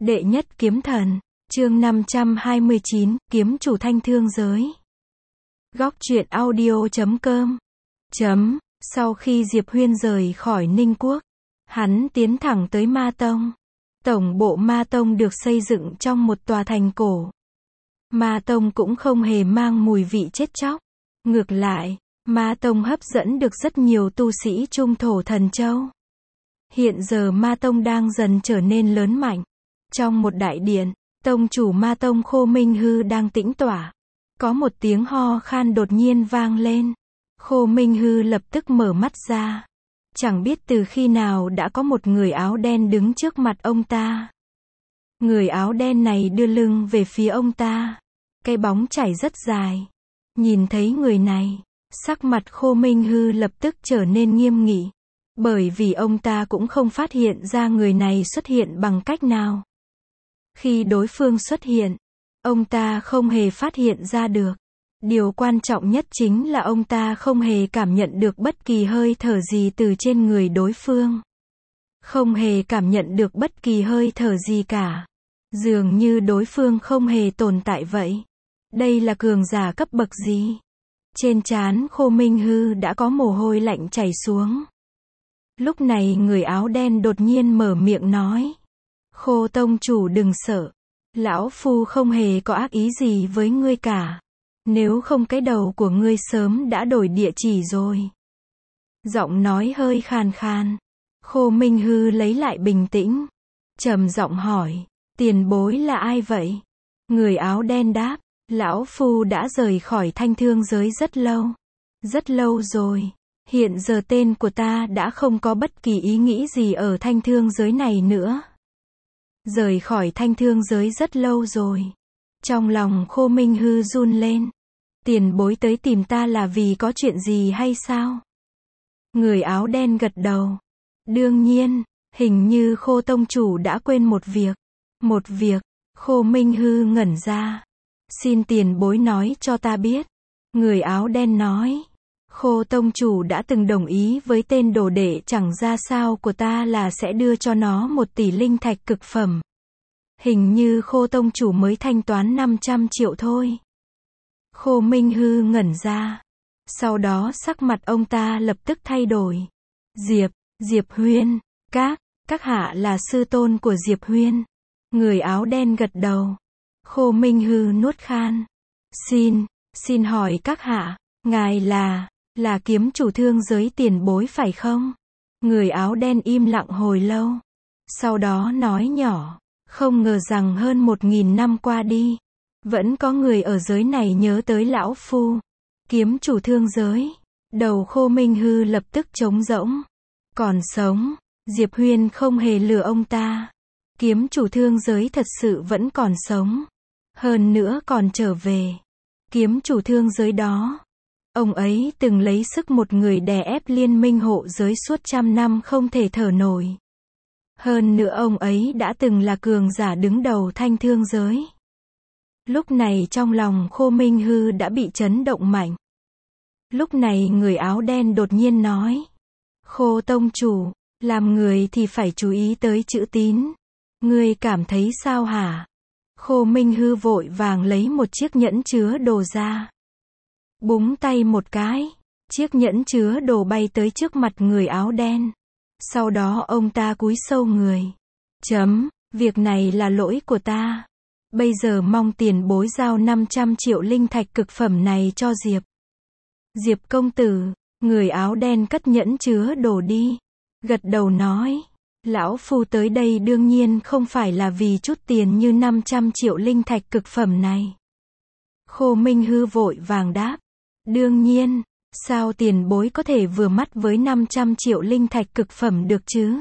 Đệ nhất kiếm thần, chương 529, kiếm chủ thanh thương giới. Góc truyện audio.com. Sau khi Diệp Huyên rời khỏi Ninh Quốc, hắn tiến thẳng tới Ma Tông. Tổng bộ Ma Tông được xây dựng trong một tòa thành cổ. Ma Tông cũng không hề mang mùi vị chết chóc. Ngược lại, Ma Tông hấp dẫn được rất nhiều tu sĩ trung thổ Thần Châu. Hiện giờ Ma Tông đang dần trở nên lớn mạnh. Trong một đại điện, tông chủ Ma Tông Khô Minh Hư đang tĩnh tọa. Có một tiếng ho khan đột nhiên vang lên. Khô Minh Hư lập tức mở mắt ra. Chẳng biết từ khi nào đã có một người áo đen đứng trước mặt ông ta. Người áo đen này đưa lưng về phía ông ta. Cái bóng chảy rất dài. Nhìn thấy người này, sắc mặt Khô Minh Hư lập tức trở nên nghiêm nghị. Bởi vì ông ta cũng không phát hiện ra người này xuất hiện bằng cách nào. Khi đối phương xuất hiện, ông ta không hề phát hiện ra được. Điều quan trọng nhất chính là ông ta không hề cảm nhận được bất kỳ hơi thở gì từ trên người đối phương. Không hề cảm nhận được bất kỳ hơi thở gì cả. Dường như đối phương không hề tồn tại vậy. Đây là cường giả cấp bậc gì? Trên trán Khô Minh Hư đã có mồ hôi lạnh chảy xuống. Lúc này người áo đen đột nhiên mở miệng nói. Khô tông chủ đừng sợ. Lão Phu không hề có ác ý gì với ngươi cả. Nếu không cái đầu của ngươi sớm đã đổi địa chỉ rồi. Giọng nói hơi khàn khàn. Khô Minh Hư lấy lại bình tĩnh. Trầm giọng hỏi. Tiền bối là ai vậy? Người áo đen đáp. Lão Phu đã rời khỏi thanh thương giới rất lâu. Rất lâu rồi. Hiện giờ tên của ta đã không có bất kỳ ý nghĩ gì ở thanh thương giới này nữa. Rời khỏi thanh thương giới rất lâu rồi. Trong lòng Khô Minh Hư run lên. Tiền bối tới tìm ta là vì có chuyện gì hay sao? Người áo đen gật đầu. Đương nhiên, hình như Khô tông chủ đã quên một việc. Một việc, Khô Minh Hư ngẩn ra. Xin tiền bối nói cho ta biết. Người áo đen nói. Khô tông chủ đã từng đồng ý với tên đồ đệ chẳng ra sao của ta là sẽ đưa cho nó 1 tỷ linh thạch cực phẩm. Hình như Khô tông chủ mới thanh toán 500 triệu thôi. Khô Minh Hư ngẩn ra. Sau đó sắc mặt ông ta lập tức thay đổi. Diệp Huyên, các hạ là sư tôn của Diệp Huyên. Người áo đen gật đầu. Khô Minh Hư nuốt khan. Xin hỏi các hạ, ngài là kiếm chủ thương giới tiền bối phải không? Người áo đen im lặng hồi lâu. Sau đó nói nhỏ. Không ngờ rằng hơn 1000 năm qua đi. Vẫn có người ở giới này nhớ tới lão Phu. Kiếm chủ thương giới. Đầu Khô Minh Hư lập tức trống rỗng. Còn sống. Diệp Huyên không hề lừa ông ta. Kiếm chủ thương giới thật sự vẫn còn sống. Hơn nữa còn trở về. Kiếm chủ thương giới đó. Ông ấy từng lấy sức một người đè ép liên minh hộ giới suốt 100 năm không thể thở nổi. Hơn nữa ông ấy đã từng là cường giả đứng đầu thanh thương giới. Lúc này trong lòng Khô Minh Hư đã bị chấn động mạnh. Lúc này người áo đen đột nhiên nói. Khô tông chủ, làm người thì phải chú ý tới chữ tín. Ngươi cảm thấy sao hả? Khô Minh Hư vội vàng lấy một chiếc nhẫn chứa đồ ra. Búng tay một cái. Chiếc nhẫn chứa đồ bay tới trước mặt người áo đen. Sau đó ông ta cúi sâu người. Việc này là lỗi của ta. Bây giờ mong tiền bối giao 500 triệu linh thạch cực phẩm này cho Diệp công tử. Người áo đen cất nhẫn chứa đồ đi. Gật đầu nói. Lão Phu tới đây đương nhiên không phải là vì chút tiền như 500 triệu linh thạch cực phẩm này. Khô Minh Hư vội vàng đáp. Đương nhiên, sao tiền bối có thể vừa mắt với 500 triệu linh thạch cực phẩm được chứ?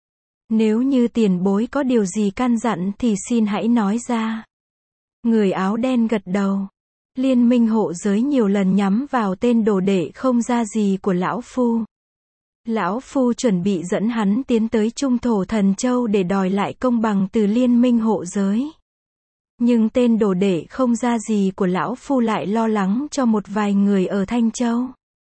Nếu như tiền bối có điều gì căn dặn thì xin hãy nói ra. Người áo đen gật đầu. Liên minh hộ giới nhiều lần nhắm vào tên đồ đệ không ra gì của lão Phu. Lão Phu chuẩn bị dẫn hắn tiến tới trung thổ Thần Châu để đòi lại công bằng từ liên minh hộ giới. Nhưng tên đồ đệ không ra gì của lão Phu lại lo lắng cho một vài người ở Thanh Châu.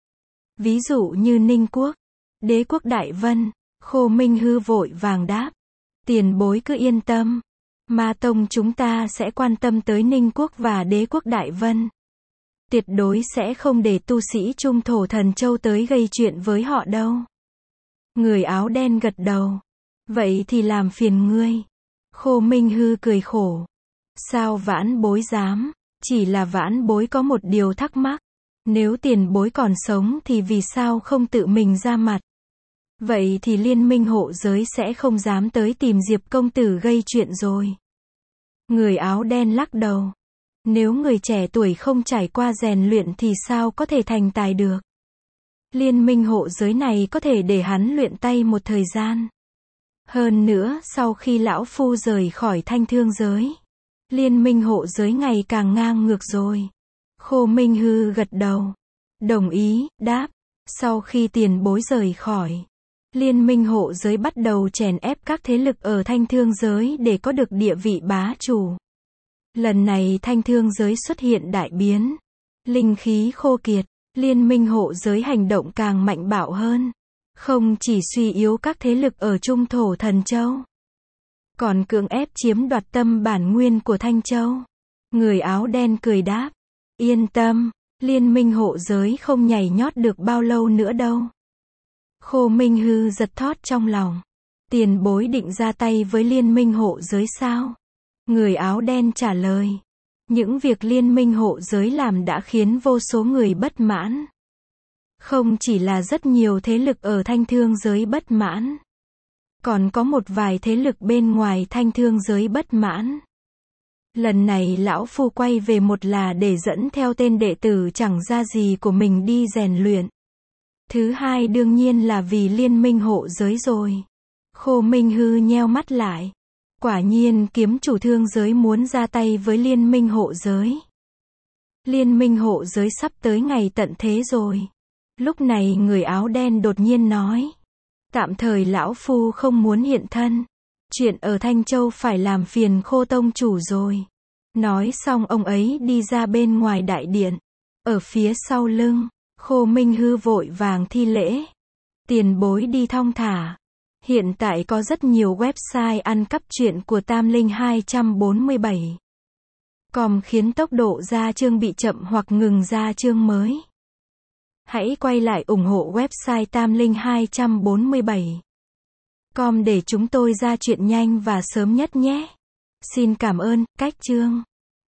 Ví dụ như Ninh Quốc, Đế quốc Đại Vân. Khô Minh Hư vội vàng đáp. Tiền bối cứ yên tâm. Ma tông chúng ta sẽ quan tâm tới Ninh quốc và đế quốc Đại Vân. Tuyệt đối sẽ không để tu sĩ trung thổ Thần Châu tới gây chuyện với họ đâu. Người áo đen gật đầu. Vậy thì làm phiền ngươi. Khô Minh Hư cười khổ. Sao vãn bối dám? Chỉ là vãn bối có một điều thắc mắc. Nếu tiền bối còn sống thì vì sao không tự mình ra mặt? Vậy thì liên minh hộ giới sẽ không dám tới tìm Diệp công tử gây chuyện rồi. Người áo đen lắc đầu. Nếu người trẻ tuổi không trải qua rèn luyện thì sao có thể thành tài được? Liên minh hộ giới này có thể để hắn luyện tay một thời gian. Hơn nữa, sau khi lão phu rời khỏi thanh thương giới, liên minh hộ giới ngày càng ngang ngược rồi. Khô Minh Hư gật đầu. Đồng ý, đáp. Sau khi tiền bối rời khỏi, liên minh hộ giới bắt đầu chèn ép các thế lực ở thanh thương giới để có được địa vị bá chủ. Lần này thanh thương giới xuất hiện đại biến. Linh khí khô kiệt, liên minh hộ giới hành động càng mạnh bạo hơn. Không chỉ suy yếu các thế lực ở trung thổ Thần Châu, còn cưỡng ép chiếm đoạt tâm bản nguyên của Thanh Châu. Người áo đen cười đáp. Yên tâm, liên minh hộ giới không nhảy nhót được bao lâu nữa đâu. Khô Minh Hư giật thót trong lòng. Tiền bối định ra tay với liên minh hộ giới sao? Người áo đen trả lời. Những việc liên minh hộ giới làm đã khiến vô số người bất mãn. Không chỉ là rất nhiều thế lực ở thanh thương giới bất mãn, còn có một vài thế lực bên ngoài thanh thương giới bất mãn. Lần này lão phu quay về một là để dẫn theo tên đệ tử chẳng ra gì của mình đi rèn luyện. Thứ hai đương nhiên là vì liên minh hộ giới rồi. Khô Minh Hư nheo mắt lại. Quả nhiên kiếm chủ thương giới muốn ra tay với liên minh hộ giới. Liên minh hộ giới sắp tới ngày tận thế rồi. Lúc này người áo đen đột nhiên nói. Tạm thời lão phu không muốn hiện thân. Chuyện ở Thanh Châu phải làm phiền Khô tông chủ rồi. Nói xong ông ấy đi ra bên ngoài đại điện. Ở phía sau lưng, Khô Minh Hư vội vàng thi lễ. Tiền bối đi thong thả. Hiện tại có rất nhiều website ăn cắp truyện của Tam Linh 247. Com khiến tốc độ ra chương bị chậm hoặc ngừng ra chương mới. Hãy quay lại ủng hộ website Tam Linh 247. Com để chúng tôi ra chuyện nhanh và sớm nhất nhé. Xin cảm ơn, cách chương.